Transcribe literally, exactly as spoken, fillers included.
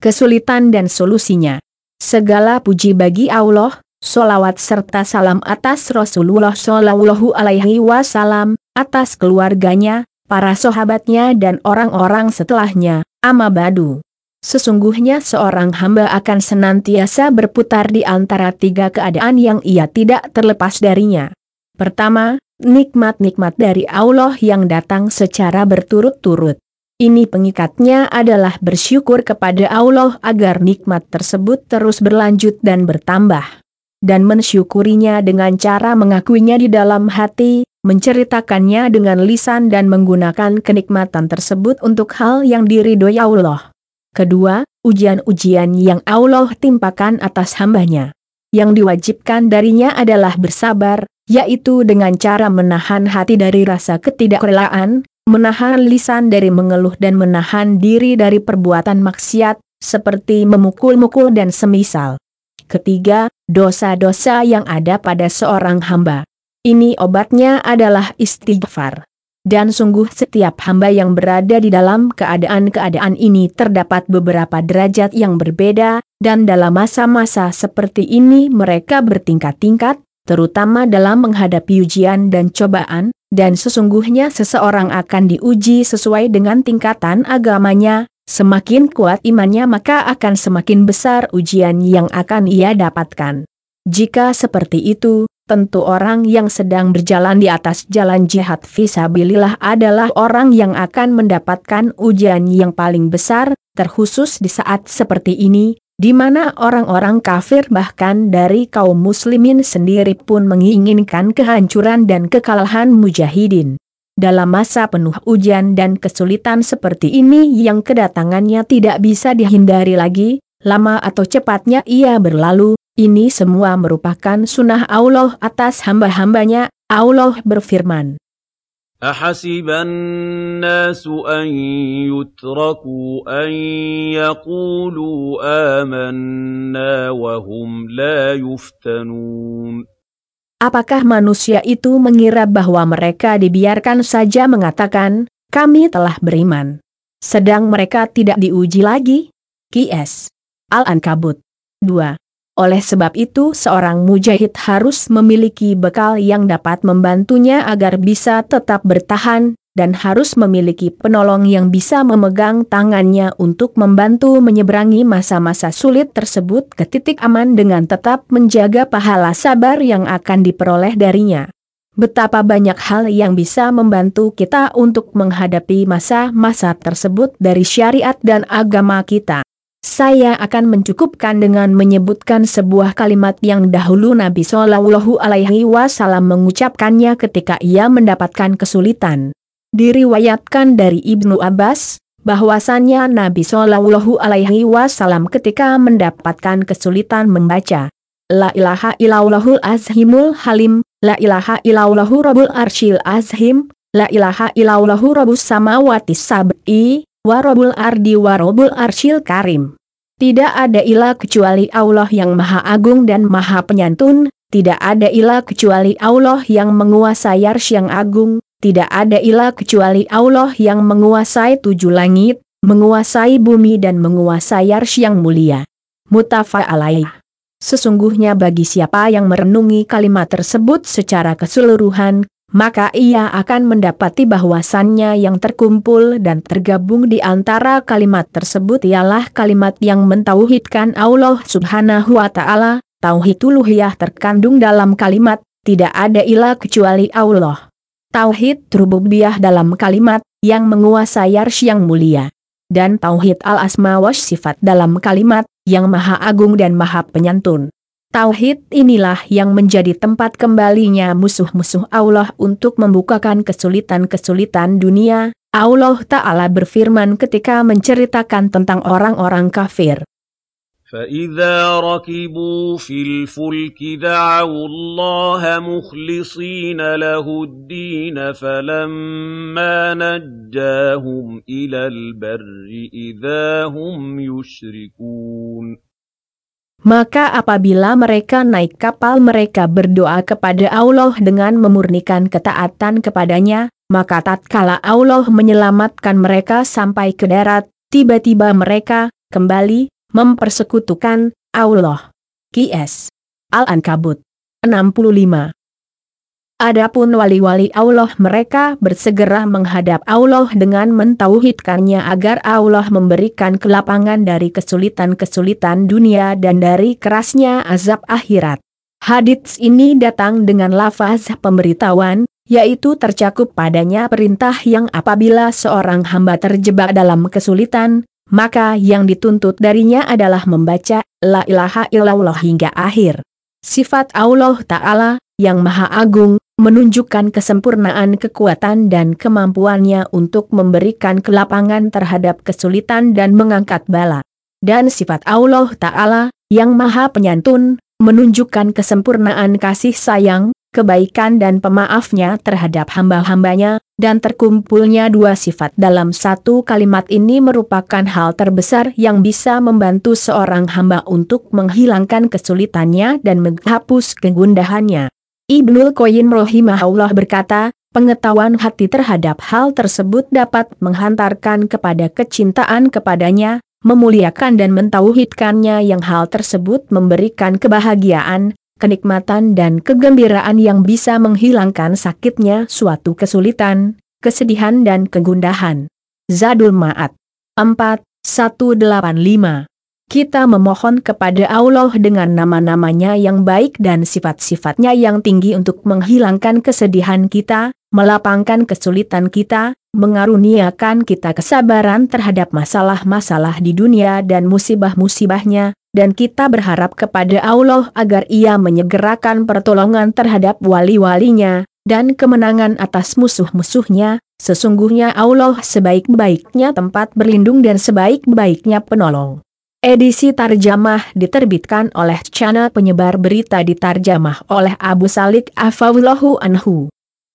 kesulitan dan solusinya. Segala puji bagi Allah, sholawat serta salam atas Rasulullah Shallallahu Alaihi Wasallam, atas keluarganya, para sahabatnya dan orang-orang setelahnya. Amma ba'du. Sesungguhnya seorang hamba akan senantiasa berputar di antara tiga keadaan yang ia tidak terlepas darinya. Pertama, nikmat-nikmat dari Allah yang datang secara berturut-turut. Ini pengikatnya adalah bersyukur kepada Allah agar nikmat tersebut terus berlanjut dan bertambah. Dan mensyukurinya dengan cara mengakuinya di dalam hati, menceritakannya dengan lisan dan menggunakan kenikmatan tersebut untuk hal yang diridhoi Allah. Kedua, ujian-ujian yang Allah timpakan atas hambanya. Yang diwajibkan darinya adalah bersabar, yaitu dengan cara menahan hati dari rasa ketidakrelaan, menahan lisan dari mengeluh dan menahan diri dari perbuatan maksiat, seperti memukul-mukul dan semisal. Ketiga, dosa-dosa yang ada pada seorang hamba. Ini obatnya adalah istighfar. Dan sungguh setiap hamba yang berada di dalam keadaan-keadaan ini terdapat beberapa derajat yang berbeda, dan dalam masa-masa seperti ini mereka bertingkat-tingkat, terutama dalam menghadapi ujian dan cobaan, dan sesungguhnya seseorang akan diuji sesuai dengan tingkatan agamanya, semakin kuat imannya maka akan semakin besar ujian yang akan ia dapatkan. Jika seperti itu, tentu orang yang sedang berjalan di atas jalan jihad fisabilillah adalah orang yang akan mendapatkan ujian yang paling besar, terkhusus di saat seperti ini, di mana orang-orang kafir bahkan dari kaum muslimin sendiri pun menginginkan kehancuran dan kekalahan mujahidin. Dalam masa penuh ujian dan kesulitan seperti ini yang kedatangannya tidak bisa dihindari lagi, lama atau cepatnya ia berlalu, ini semua merupakan sunnah Allah atas hamba-hambanya. Allah berfirman, أَحَسِبَ النَّاسُ أَن يُتْرَكُوا أَن يَقُولُوا آمَنَّا وَهُمْ لَا يُفْتَنُونَ. Apakah manusia itu mengira bahwa mereka dibiarkan saja mengatakan, kami telah beriman, sedang mereka tidak diuji lagi? Qs. Al-Ankabut dua. Oleh sebab itu seorang mujahid harus memiliki bekal yang dapat membantunya agar bisa tetap bertahan, dan harus memiliki penolong yang bisa memegang tangannya untuk membantu menyeberangi masa-masa sulit tersebut ke titik aman dengan tetap menjaga pahala sabar yang akan diperoleh darinya. Betapa banyak hal yang bisa membantu kita untuk menghadapi masa-masa tersebut dari syariat dan agama kita. Saya akan mencukupkan dengan menyebutkan sebuah kalimat yang dahulu Nabi Shallallahu Alaihi Wasallam mengucapkannya ketika ia mendapatkan kesulitan. Diriwayatkan dari Ibnu Abbas, bahwasannya Nabi Shallallahu Alaihi Wasallam ketika mendapatkan kesulitan membaca, La ilaha illallahul azhimul halim, La ilaha illallahu rabbul arsyil azhim, La ilaha illallahu rabbus samawati sab'i, wa rabbul ardi wa rabbul arsyil karim. Tidak ada ilah kecuali Allah yang maha agung dan maha penyantun, tidak ada ilah kecuali Allah yang menguasai arsy yang agung, tidak ada ilah kecuali Allah yang menguasai tujuh langit, menguasai bumi dan menguasai arsy yang mulia. Muttafaq alaih. Sesungguhnya bagi siapa yang merenungi kalimat tersebut secara keseluruhan, maka ia akan mendapati bahwasannya yang terkumpul dan tergabung di antara kalimat tersebut ialah kalimat yang mentauhidkan Allah Subhanahu wa Ta'ala. Tauhid uluhiyah terkandung dalam kalimat, tidak ada ilah kecuali Allah. Tauhid rububiyah dalam kalimat, yang menguasai arsy yang mulia. Dan tauhid al-asma wa sifat dalam kalimat, yang maha agung dan maha penyantun. Tauhid inilah yang menjadi tempat kembalinya musuh-musuh Allah untuk membukakan kesulitan-kesulitan dunia. Allah Ta'ala berfirman ketika menceritakan tentang orang-orang kafir. فَإِذَا رَكِبُوا فِي الْفُلْكِ دَعَوُا اللَّهَ مُخْلِصِينَ لَهُ الدِّينَ فَلَمَّا نَجَّاهُمْ إِلَى الْبَرِّ إِذَا هُمْ يُشْرِكُونَ. Maka apabila mereka naik kapal mereka berdoa kepada Allah dengan memurnikan ketaatan kepadanya, maka tatkala Allah menyelamatkan mereka sampai ke darat, tiba-tiba mereka kembali mempersekutukan Allah. Q S. Al-Ankabut enam puluh lima. Adapun wali-wali Allah, mereka bersegera menghadap Allah dengan mentauhidkannya agar Allah memberikan kelapangan dari kesulitan-kesulitan dunia dan dari kerasnya azab akhirat. Hadits ini datang dengan lafaz pemberitahuan, yaitu tercakup padanya perintah yang apabila seorang hamba terjebak dalam kesulitan, maka yang dituntut darinya adalah membaca La ilaha illallah hingga akhir. Sifat Allah Ta'ala yang Maha Agung menunjukkan kesempurnaan kekuatan dan kemampuannya untuk memberikan kelapangan terhadap kesulitan dan mengangkat bala. Dan sifat Allah Ta'ala yang Maha Penyantun menunjukkan kesempurnaan kasih sayang, kebaikan dan pemaafnya terhadap hamba-hambanya, dan terkumpulnya dua sifat dalam satu kalimat ini merupakan hal terbesar yang bisa membantu seorang hamba untuk menghilangkan kesulitannya dan menghapus kegundahannya. Ibnul Qayyim rahimahullah berkata, pengetahuan hati terhadap hal tersebut dapat menghantarkan kepada kecintaan kepadanya, memuliakan dan mentauhidkannya, yang hal tersebut memberikan kebahagiaan, kenikmatan dan kegembiraan yang bisa menghilangkan sakitnya suatu kesulitan, kesedihan dan kegundahan. Zadul Ma'ad empat, seratus delapan puluh lima. Kita memohon kepada Allah dengan nama-namanya yang baik dan sifat-sifatnya yang tinggi untuk menghilangkan kesedihan kita, melapangkan kesulitan kita, mengaruniakan kita kesabaran terhadap masalah-masalah di dunia dan musibah-musibahnya, dan kita berharap kepada Allah agar Ia menyegerakan pertolongan terhadap wali-walinya, dan kemenangan atas musuh-musuhnya. Sesungguhnya Allah sebaik-baiknya tempat berlindung dan sebaik-baiknya penolong. Edisi tarjamah diterbitkan oleh channel penyebar berita, ditarjamah oleh Abu Salik Afawillahu Anhu.